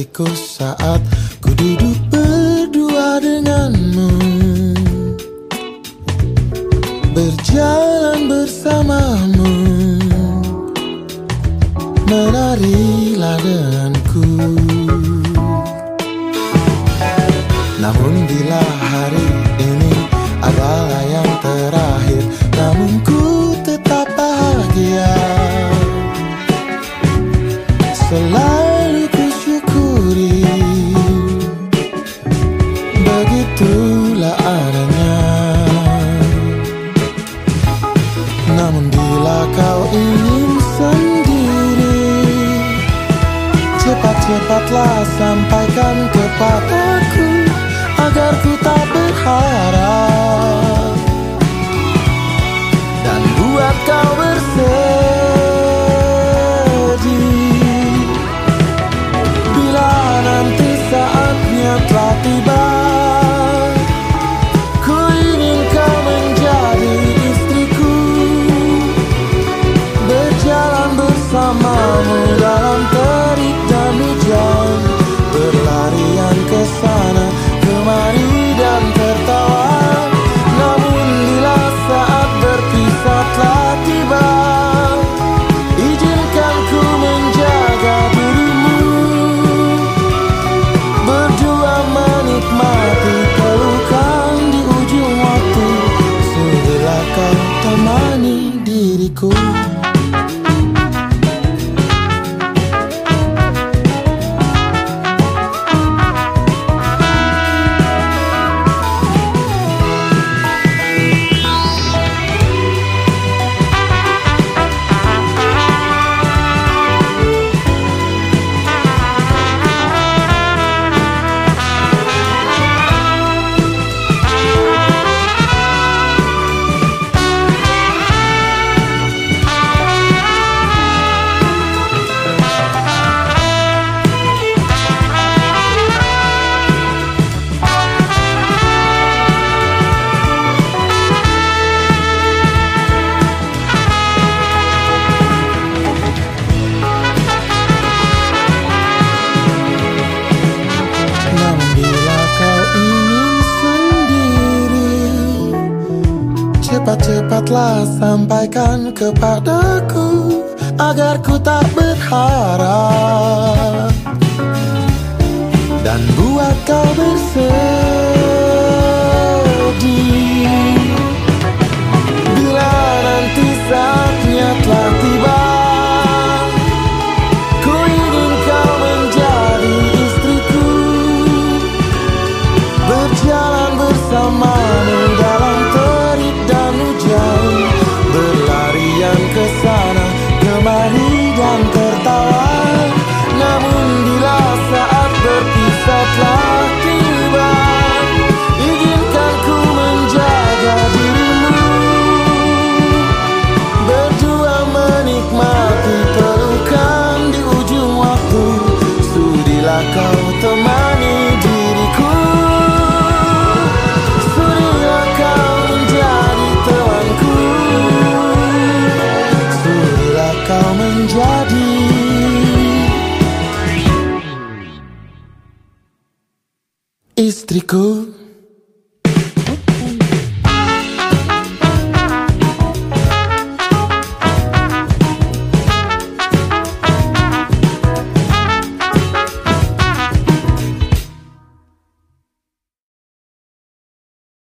hatiku saat ku duduk berdua denganmu, berjalan bersamamu, menarilah denganku. Namun bila hari ini adalah yang terakhir, namun ku tetap bahagia. Selalu ku syukuri, begitulah adanya. Namun bila kau ingin sendiri, cepat-cepatlah sampaikan kepadaku, agar ku tak berharap dan buat kau bersedih. Bila nanti saatnya telah tiba, ku ingin kau menjadi istriku, berjalan bersamamu dalam terik dan hujan, berlarian ke sana kemari dan tertawa. Namun bila saat berpisah telah tiba, izinkan ku menjaga dirimu, berdua menikmati pelukan di ujung waktu. Sudilah kau temani diriku. Cepat-cepatlah sampaikan kepadaku, agar ku tak berharap dan buat kau bersedih. Bila nanti saatnya telah tiba, ku ingin kau menjadi istriku, berjalan bersamamu dalam terik dan hujan, berlarian ke sana kemari dan tertawa. Namun bila saat berpisah telah tiba, izinkan ku menjaga dirimu, berdua menikmati pelukan di ujung waktu. Sudilah kau temani diriku, sudilah kau menjadi temanku, sudilah kau menjadi istriku.